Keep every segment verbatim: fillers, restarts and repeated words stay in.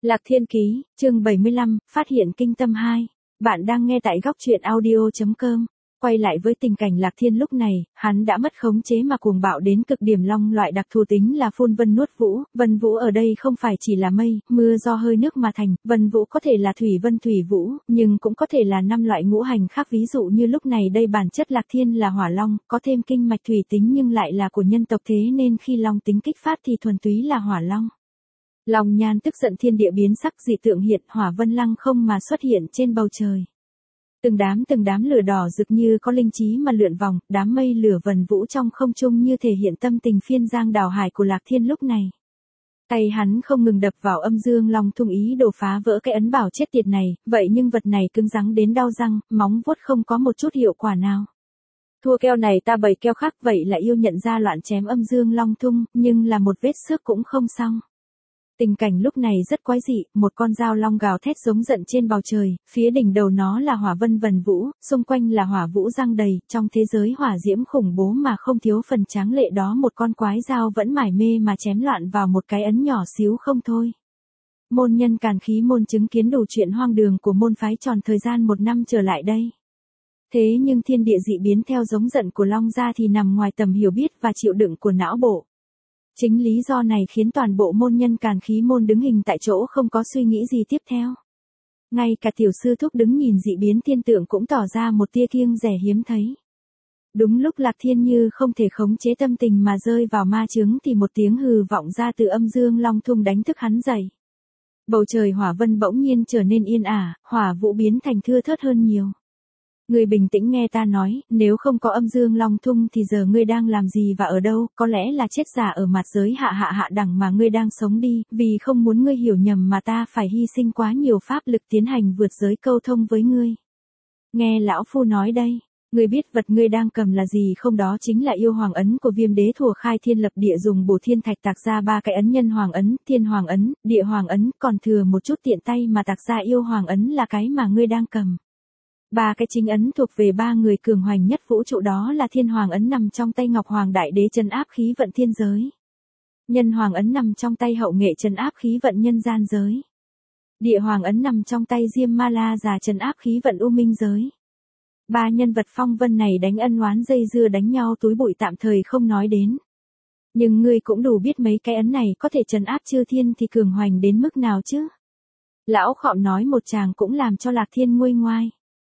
Lạc Thiên Ký, chương bảy mươi lăm, phát hiện kinh tâm hai. Bạn đang nghe tại góc truyện audio chấm com. Quay lại với tình cảnh Lạc Thiên lúc này, hắn đã mất khống chế mà cuồng bạo đến cực điểm. Long loại đặc thù tính là phun vân nuốt vũ, vân vũ ở đây không phải chỉ là mây, mưa do hơi nước mà thành, vân vũ có thể là thủy vân thủy vũ, nhưng cũng có thể là năm loại ngũ hành khác. Ví dụ như lúc này đây bản chất Lạc Thiên là hỏa long, có thêm kinh mạch thủy tính nhưng lại là của nhân tộc, thế nên khi long tính kích phát thì thuần túy là hỏa long. Long nhan tức giận, thiên địa biến sắc, dị tượng hiện, hỏa vân lăng không mà xuất hiện trên bầu trời. Từng đám từng đám lửa đỏ rực như có linh trí mà lượn vòng, đám mây lửa vần vũ trong không trung như thể hiện tâm tình phiên giang đảo hải của Lạc Thiên lúc này. Tay hắn không ngừng đập vào âm dương long thung, ý đồ phá vỡ cái ấn bảo chết tiệt này, vậy nhưng vật này cứng rắn đến đau răng, móng vuốt không có một chút hiệu quả nào. Thua keo này ta bày keo khác, vậy là yêu nhận ra loạn chém âm dương long thung, nhưng là một vết xước cũng không xong. Tình cảnh lúc này rất quái dị, một con dao long gào thét giống giận trên bầu trời, phía đỉnh đầu nó là hỏa vân vần vũ, xung quanh là hỏa vũ giăng đầy, trong thế giới hỏa diễm khủng bố mà không thiếu phần tráng lệ đó, một con quái dao vẫn mải mê mà chém loạn vào một cái ấn nhỏ xíu không thôi. Môn nhân Càn Khí môn chứng kiến đủ chuyện hoang đường của môn phái tròn thời gian một năm trở lại đây. Thế nhưng thiên địa dị biến theo giống giận của long ra thì nằm ngoài tầm hiểu biết và chịu đựng của não bộ. Chính lý do này khiến toàn bộ môn nhân Càn Khí môn đứng hình tại chỗ, không có suy nghĩ gì tiếp theo. Ngay cả tiểu sư thúc đứng nhìn dị biến thiên tượng cũng tỏ ra một tia kiêng dè hiếm thấy. Đúng lúc Lạc Thiên như không thể khống chế tâm tình mà rơi vào ma chướng thì một tiếng hừ vọng ra từ âm dương long thung đánh thức hắn dậy. Bầu trời hỏa vân bỗng nhiên trở nên yên ả, hỏa vũ biến thành thưa thớt hơn nhiều. Ngươi bình tĩnh nghe ta nói, nếu không có âm dương long thung thì giờ ngươi đang làm gì và ở đâu, có lẽ là chết giả ở mặt giới hạ hạ hạ đẳng mà ngươi đang sống đi, vì không muốn ngươi hiểu nhầm mà ta phải hy sinh quá nhiều pháp lực tiến hành vượt giới câu thông với ngươi. Nghe lão phu nói đây, ngươi biết vật ngươi đang cầm là gì không? Đó chính là yêu hoàng ấn của Viêm Đế Thùa khai thiên lập địa, dùng bổ thiên thạch tạc ra ba cái ấn: nhân hoàng ấn, thiên hoàng ấn, địa hoàng ấn, còn thừa một chút tiện tay mà tạc ra yêu hoàng ấn là cái mà ngươi đang cầm. Ba cái chính ấn thuộc về ba người cường hoành nhất vũ trụ, đó là thiên hoàng ấn nằm trong tay Ngọc Hoàng Đại Đế trấn áp khí vận thiên giới. Nhân hoàng ấn nằm trong tay Hậu Nghệ trấn áp khí vận nhân gian giới. Địa hoàng ấn nằm trong tay Diêm Ma La già trấn áp khí vận u minh giới. Ba nhân vật phong vân này đánh ân oán dây dưa đánh nhau túi bụi tạm thời không nói đến. Nhưng ngươi cũng đủ biết mấy cái ấn này có thể trấn áp chư thiên thì cường hoành đến mức nào chứ. Lão Khọm nói một tràng cũng làm cho Lạc Thiên nguôi ngoai.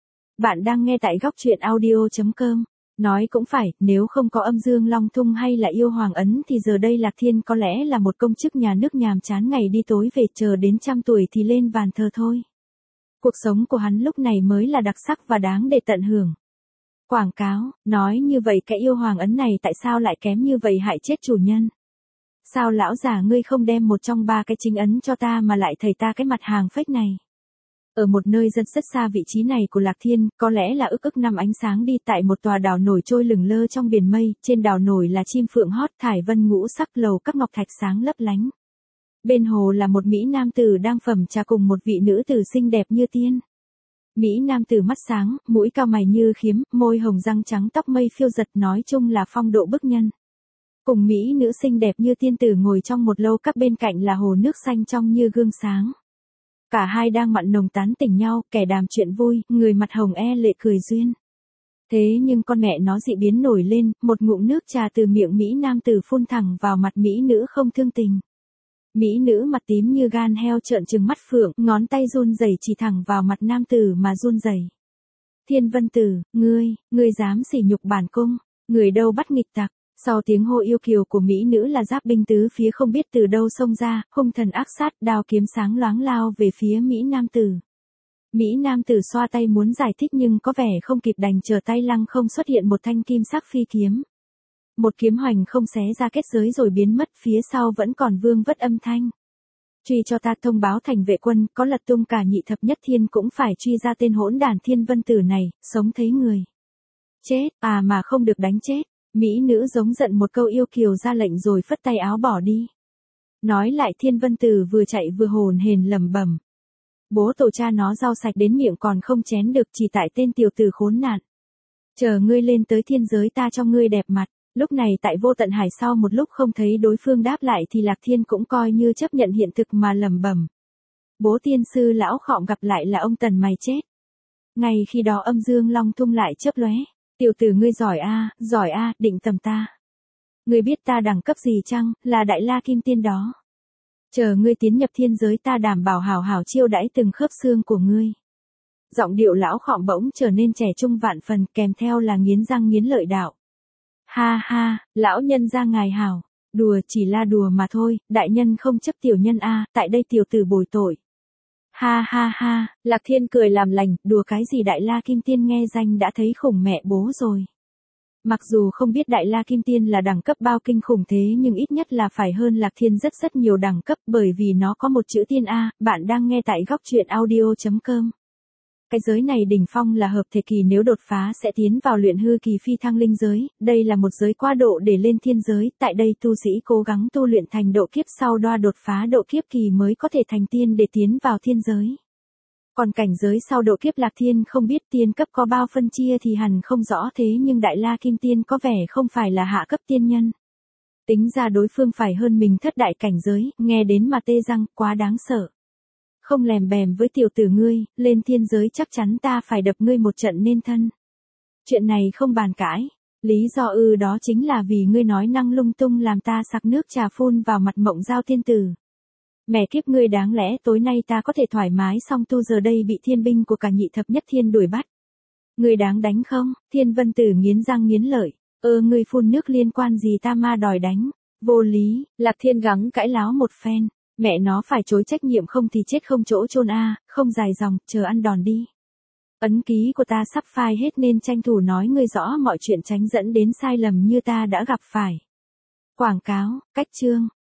Bạn đang nghe tại góc truyện audio chấm com. Nói cũng phải, nếu không có âm dương long thung hay là yêu hoàng ấn thì giờ đây Lạc Thiên có lẽ là một công chức nhà nước nhàm chán ngày đi tối về, chờ đến trăm tuổi thì lên bàn thờ thôi. Cuộc sống của hắn lúc này mới là đặc sắc và đáng để tận hưởng. Quảng cáo, nói như vậy cái yêu hoàng ấn này tại sao lại kém như vậy, hại chết chủ nhân. Sao lão già ngươi không đem một trong ba cái chính ấn cho ta mà lại thầy ta cái mặt hàng fake này. Ở một nơi rất rất xa vị trí này của Lạc Thiên, có lẽ là ức ức năm ánh sáng đi, tại một tòa đảo nổi trôi lửng lơ trong biển mây, trên đảo nổi là chim phượng hót, thải vân ngũ sắc, lầu các ngọc thạch sáng lấp lánh. Bên hồ là một mỹ nam tử đang phẩm trà cùng một vị nữ tử xinh đẹp như tiên. Mỹ nam tử mắt sáng, mũi cao mày như khiếm, môi hồng răng trắng, tóc mây phiêu giật, nói chung là phong độ bức nhân. Cùng mỹ nữ xinh đẹp như tiên tử ngồi trong một lâu các, bên cạnh là hồ nước xanh trong như gương sáng. Cả hai đang mặn nồng tán tỉnh nhau, kẻ đàm chuyện vui, người mặt hồng e lệ cười duyên. Thế nhưng con mẹ nó dị biến nổi lên, một ngụm nước trà từ miệng Mỹ nam tử phun thẳng vào mặt Mỹ nữ không thương tình. Mỹ nữ mặt tím như gan heo trợn trừng mắt phượng, ngón tay run rẩy chỉ thẳng vào mặt nam tử mà run rẩy. Thiên Vân Tử, ngươi, ngươi dám sỉ nhục bản cung, người đâu bắt nghịch tặc. Sau tiếng hô yêu kiều của mỹ nữ là giáp binh tứ phía không biết từ đâu xông ra, hung thần ác sát, đao kiếm sáng loáng lao về phía Mỹ nam tử. Mỹ nam tử xoa tay muốn giải thích nhưng có vẻ không kịp, đành chờ tay lăng không xuất hiện một thanh kim sắc phi kiếm. Một kiếm hoành không xé ra kết giới rồi biến mất, phía sau vẫn còn vương vất âm thanh. Truy cho ta, thông báo thành vệ quân, có lật tung cả nhị thập nhất thiên cũng phải truy ra tên hỗn đản Thiên Vân Tử này, sống thấy người. Chết, à mà không được đánh chết. Mỹ nữ giống giận một câu yêu kiều ra lệnh rồi phất tay áo bỏ đi. Nói lại Thiên Vân Tử vừa chạy vừa hồn hển lẩm bẩm. Bố tổ cha nó rau sạch đến miệng còn không chén được, chỉ tại tên tiểu tử khốn nạn. Chờ ngươi lên tới thiên giới ta cho ngươi đẹp mặt. Lúc này tại Vô Tận Hải, sau một lúc không thấy đối phương đáp lại thì Lạc Thiên cũng coi như chấp nhận hiện thực mà lẩm bẩm. bố tiên sư lão Khọm gặp lại là ông Tần mày chết. Ngay khi đó âm dương long tung lại chớp lóe. Tiểu tử ngươi giỏi a, giỏi a, định tầm ta. Ngươi biết ta đẳng cấp gì chăng, là đại la kim tiên đó. Chờ ngươi tiến nhập thiên giới ta đảm bảo hảo hảo chiêu đãi từng khớp xương của ngươi. Giọng điệu lão Khọm bỗng trở nên trẻ trung vạn phần, kèm theo là nghiến răng nghiến lợi đạo. Ha ha, lão nhân gia ngài hảo, đùa chỉ là đùa mà thôi, đại nhân không chấp tiểu nhân a, tại đây tiểu tử bồi tội. Ha ha ha, Lạc Thiên cười làm lành, đùa cái gì đại la kim tiên nghe danh đã thấy khủng mẹ bố rồi. Mặc dù không biết đại la kim tiên là đẳng cấp bao kinh khủng thế nhưng ít nhất là phải hơn Lạc Thiên rất rất nhiều đẳng cấp bởi vì nó có một chữ tiên A, bạn đang nghe tại góc truyện audio chấm com. Cái giới này đỉnh phong là hợp thể kỳ nếu đột phá sẽ tiến vào luyện hư kỳ phi thăng linh giới, đây là một giới qua độ để lên thiên giới, tại đây tu sĩ cố gắng tu luyện thành độ kiếp sau đoa đột phá độ kiếp kỳ mới có thể thành tiên để tiến vào thiên giới. Còn cảnh giới sau độ kiếp Lạc Thiên không biết tiên cấp có bao phân chia thì hẳn không rõ thế nhưng đại la kim tiên có vẻ không phải là hạ cấp tiên nhân. Tính ra đối phương phải hơn mình thất đại cảnh giới, nghe đến mà tê răng, quá đáng sợ. Không lèm bèm với tiểu tử ngươi, lên thiên giới chắc chắn ta phải đập ngươi một trận nên thân. Chuyện này không bàn cãi, lý do ư đó chính là vì ngươi nói năng lung tung làm ta sặc nước trà phun vào mặt Mộng Giao tiên tử. Mẹ kiếp ngươi đáng lẽ tối nay ta có thể thoải mái xong tu giờ đây bị thiên binh của cả nhị thập nhất thiên đuổi bắt. Ngươi đáng đánh không? Thiên Vân Tử nghiến răng nghiến lợi, ơ ngươi phun nước liên quan gì ta ma đòi đánh, vô lý, Lạc Thiên gắng cãi láo một phen. Mẹ nó phải chối trách nhiệm không thì chết không chỗ chôn a, không dài dòng, chờ ăn đòn đi. Ấn ký của ta sắp phai hết nên tranh thủ nói ngươi rõ mọi chuyện tránh dẫn đến sai lầm như ta đã gặp phải. Quảng cáo, cách chương,